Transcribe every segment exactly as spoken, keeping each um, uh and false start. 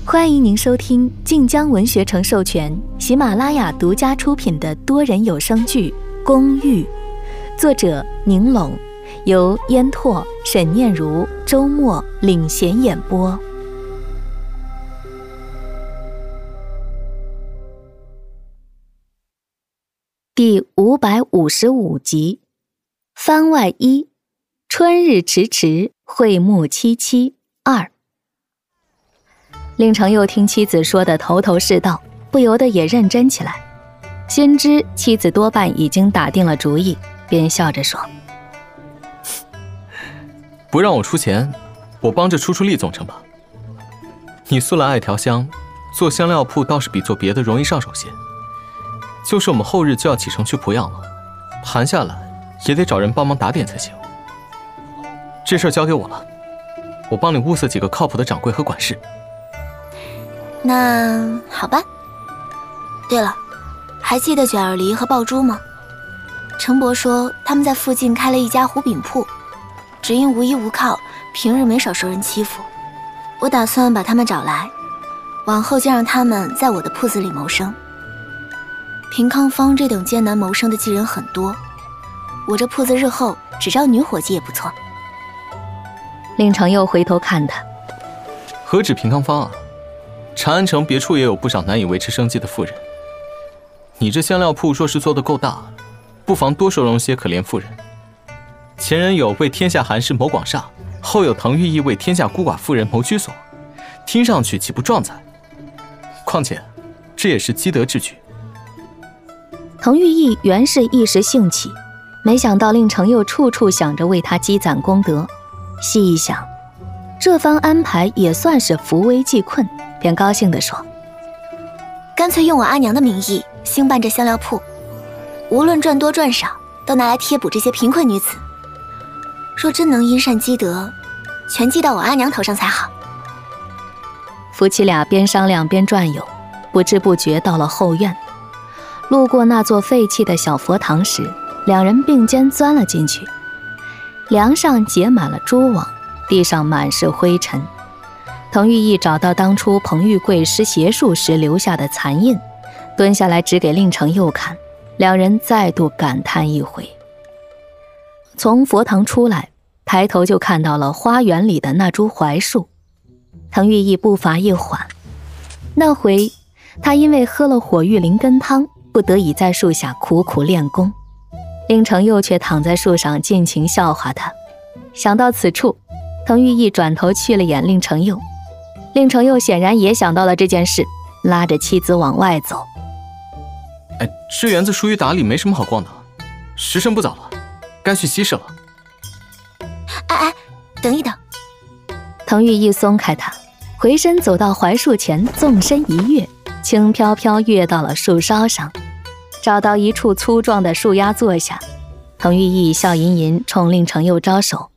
欢迎您收听晋江文学城授权、喜马拉雅独家出品的多人有声剧《公寓》，作者宁拢，由烟拓、沈念如、周末领衔演播。第五百五十五集，番外一，春日迟迟，会暮凄凄二。令程又听妻子说的头头是道，不由得也认真起来。心知妻子多半已经打定了主意，便笑着说： 不让我出钱，我帮着出出力总成吧。你素来爱调香，做香料铺倒是比做别的容易上手些。就是我们后日就要启程去濮阳了，盘下来也得找人帮忙打点才行。这事儿交给我了，我帮你物色几个靠谱的掌柜和管事。 那好吧。对了，还记得卷儿梨和爆珠吗？程伯说他们在附近开了一家糊饼铺，只因无依无靠，平日没少受人欺负。我打算把他们找来，往后就让他们在我的铺子里谋生。平康坊这等艰难谋生的妓人很多，我这铺子日后只招女伙计也不错。 令程又回头看他， 何止平康坊啊，长安城别处也有不少难以维持生计的妇人。你这香料铺若是做得够大，不妨多收容些可怜妇人。前人有为天下寒士谋广厦，后有滕玉意为天下孤寡妇人谋居所，听上去岂不壮哉？况且这也是积德之举。 滕玉意原是一时兴起，没想到令程又处处想着为他积攒功德。细一想，这番安排也算是扶危济困，便高兴地说： 干脆用我阿娘的名义兴办这香料铺，无论赚多赚少，都拿来贴补这些贫困女子。若真能因善积德，全记到我阿娘头上才好。 夫妻俩边商量边转悠，不知不觉到了后院。路过那座废弃的小佛堂时，两人并肩钻了进去。梁上结满了蛛网，地上满是灰尘。滕玉意找到当初彭玉贵施邪术时留下的残印，蹲下来指给令程又看，两人再度感叹一回。从佛堂出来，抬头就看到了花园里的那株槐树。滕玉意步伐一缓，那回他因为喝了火玉灵根汤，不得已在树下苦苦练功。令程又却躺在树上尽情笑话他。想到此处，滕玉意转头去了眼令程又。令程又显然也想到了这件事，拉着妻子往外走。 哎，这园子疏于打理，没什么好逛的，时辰不早了，该去西市了。 哎哎，等一等。 滕玉意松开他，回身走到槐树前，纵身一跃，轻飘飘跃到了树梢上，找到一处粗壮的树丫坐下。滕玉意笑吟吟冲令程又招手：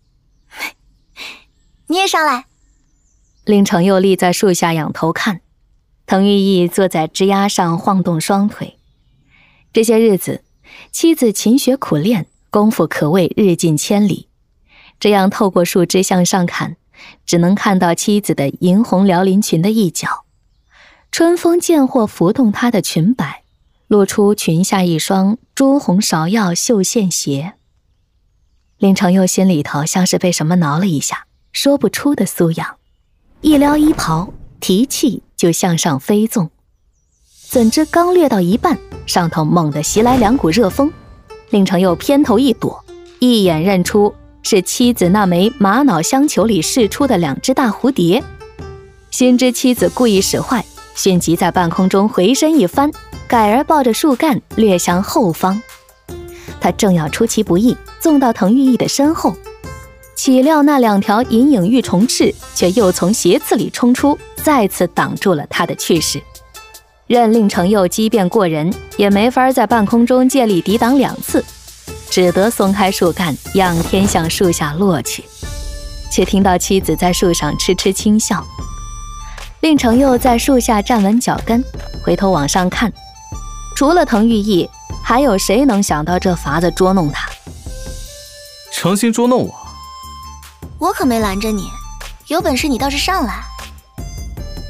你也上来。 令程又立在树下仰头看，滕玉意坐在枝丫上晃动双腿。这些日子妻子勤学苦练，功夫可谓日进千里。这样透过树枝向上看，只能看到妻子的银红撩林裙的一角。春风渐或拂动她的裙摆，露出裙下一双朱红芍药绣线鞋。令程又心里头像是被什么挠了一下，说不出的酥痒，一撩衣袍，提气就向上飞纵。怎知刚掠到一半，上头猛地袭来两股热风，令程又偏头一躲，一眼认出是妻子那枚玛瑙香球里释出的两只大蝴蝶。心知妻子故意使坏，迅即在半空中回身一翻，改而抱着树干掠向后方。他正要出其不意纵到滕玉意的身后，岂料那两条隐隐玉虫翅却又从斜刺里冲出，再次挡住了他的去势。任令程又机变过人，也没法在半空中借力抵挡两次，只得松开树干，仰天向树下落去。却听到妻子在树上痴痴轻笑。令程又在树下站稳脚跟，回头往上看，除了滕玉意，还有谁能想到这法子捉弄他？ 诚心捉弄我？ 我可没拦着你，有本事你倒是上来。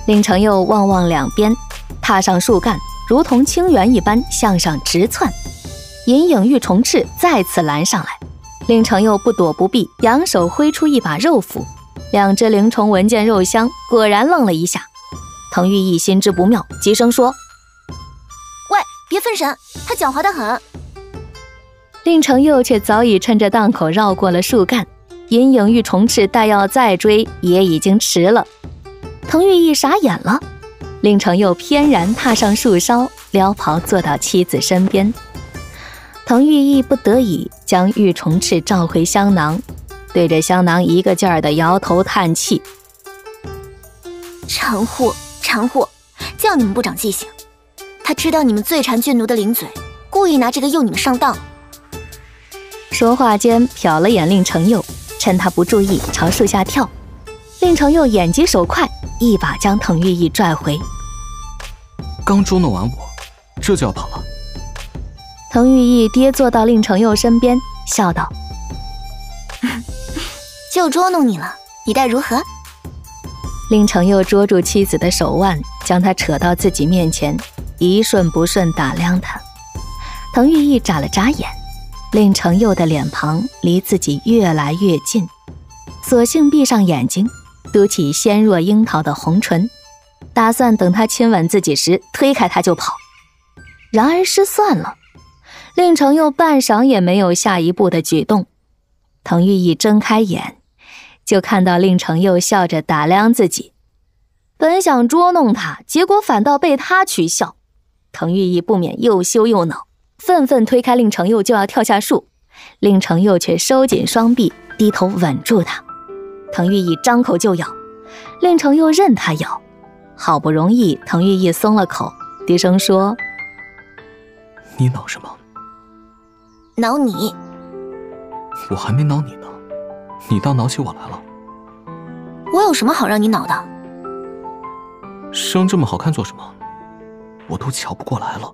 令程佑望望两边，踏上树干，如同清源一般向上直窜。银影玉虫翅再次拦上来，令程佑不躲不避，扬手挥出一把肉斧。两只灵虫闻见肉香，果然愣了一下。滕玉义心知不妙，急声说： 喂，别分神，他狡猾得很。 令程佑却早已趁着档口绕过了树干，银影玉虫翅待要再追也已经迟了。滕玉义傻眼了，令程佑翩然踏上树梢，撩袍坐到妻子身边。滕玉义不得已将玉虫翅召回香囊，对着香囊一个劲儿地摇头叹气： 馋货，馋货，叫你们不长记性。他知道你们最馋眷奴的灵嘴，故意拿这个诱你们上当。 说话间瞟了眼令程佑，趁他不注意朝树下跳。令程佑眼疾手快，一把将滕玉义拽回。 刚捉弄完我，这就要跑了？ 滕玉义跌坐到令程佑身边，笑道： 就捉弄你了，你待如何？ 令程佑捉住妻子的手腕，将她扯到自己面前，一瞬不瞬打量她。滕玉义眨了眨眼，令程佑的脸庞离自己越来越近，索性闭上眼睛，嘟起鲜若樱桃的红唇，打算等他亲吻自己时推开他就跑。然而失算了，令程佑半晌也没有下一步的举动。滕玉义睁开眼，就看到令程佑笑着打量自己，本想捉弄他，结果反倒被他取笑。滕玉义不免又羞又恼，愤愤推开令程佑就要跳下树，令程佑却收紧双臂，低头吻住他。滕玉义张口就咬，令程佑任他咬。好不容易滕玉义松了口，低声说： 你恼什么？ 恼你。 我还没恼你呢，你倒恼起我来了。 我有什么好让你恼的？ 生这么好看做什么？我都瞧不过来了。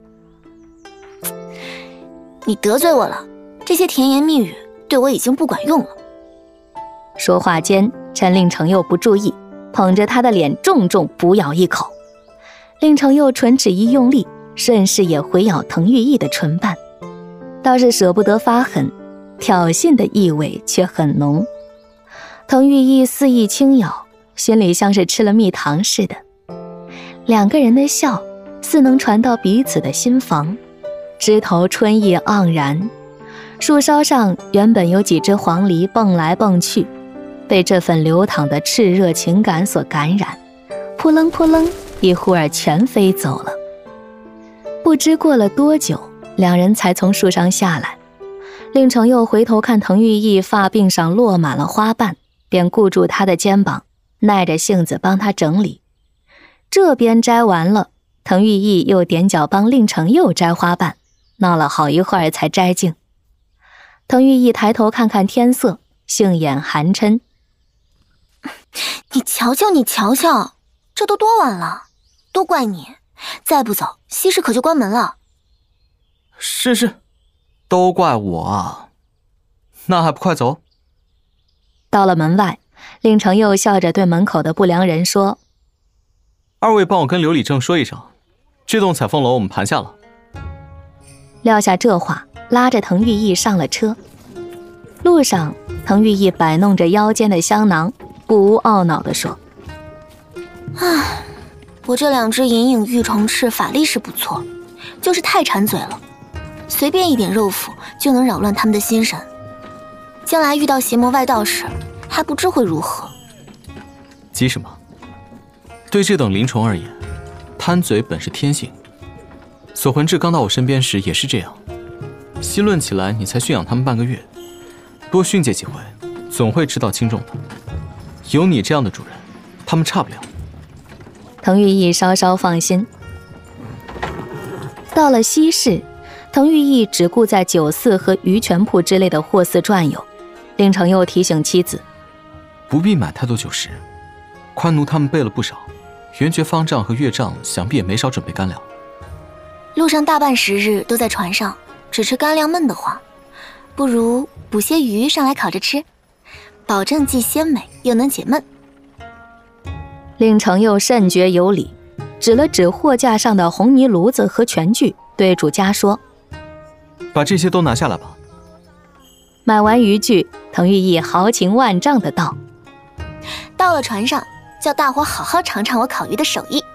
你得罪我了，这些甜言蜜语对我已经不管用了。 说话间，趁令程佑不注意，捧着他的脸重重补咬一口。令程佑唇齿一用力，顺势也回咬滕玉义的唇瓣，倒是舍不得发狠，挑衅的意味却很浓。滕玉义肆意轻咬，心里像是吃了蜜糖似的。两个人的笑似能传到彼此的心房，枝头春意盎然。树梢上原本有几只黄鹂蹦来蹦去，被这份流淌的炽热情感所感染，扑棱扑棱，一忽儿全飞走了。不知过了多久，两人才从树上下来。令程佑回头看滕玉义发鬓上落满了花瓣，便顾住他的肩膀，耐着性子帮他整理。这边摘完了，滕玉义又踮脚帮令程佑摘花瓣，闹了好一会儿才摘净。滕玉义抬头看看天色，杏眼含嗔： 你瞧瞧你瞧瞧，这都多晚了，都怪你，再不走西市可就关门了。 是是，都怪我啊，那还不快走？ 到了门外，令程佑笑着对门口的不良人说： 二位帮我跟刘礼正说一声，这栋彩凤楼我们盘下了。 撂下这话，拉着滕玉义上了车。路上，滕玉义摆弄着腰间的香囊，不无懊恼地说： 唉，我这两只银影玉虫翅法力是不错，就是太馋嘴了，随便一点肉脯就能扰乱他们的心神，将来遇到邪魔外道时还不知会如何。 急什么？对这等灵虫而言，贪嘴本是天性。锁魂志刚到我身边时也是这样，细论起来，你才驯养他们半个月，多训诫几回，总会知道轻重的。有你这样的主人，他们差不了。 滕玉义稍稍放心。到了西市，滕玉义只顾在酒肆和鱼泉铺之类的货肆转悠。令程佑提醒妻子， 不必买太多酒食，宽奴他们备了不少，元爵方丈和岳丈想必也没少准备干粮。 路上大半时日都在船上，只吃干粮闷得慌，不如捕些鱼上来烤着吃，保证既鲜美又能解闷。 令程佑甚觉有理，指了指货架上的红泥炉子和全具，对主家说：“ 把这些都拿下来吧。” 买完渔具，滕玉义豪情万丈的道：“ 到了船上，叫大伙好好尝尝我烤鱼的手艺。”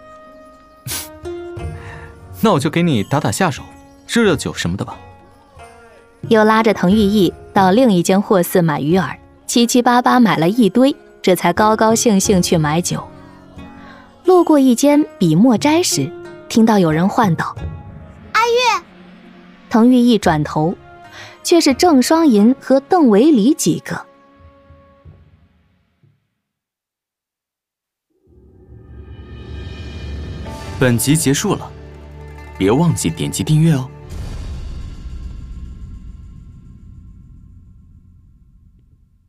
那我就给你打打下手，热热酒什么的吧。 又拉着滕玉义到另一间货肆买鱼饵，七七八八买了一堆，这才高高兴兴去买酒。路过一间笔墨斋时，听到有人唤道：“ 阿玉！” 滕玉义转头，却是郑双银和邓维礼几个。 本集结束了，别忘记点击订阅哦。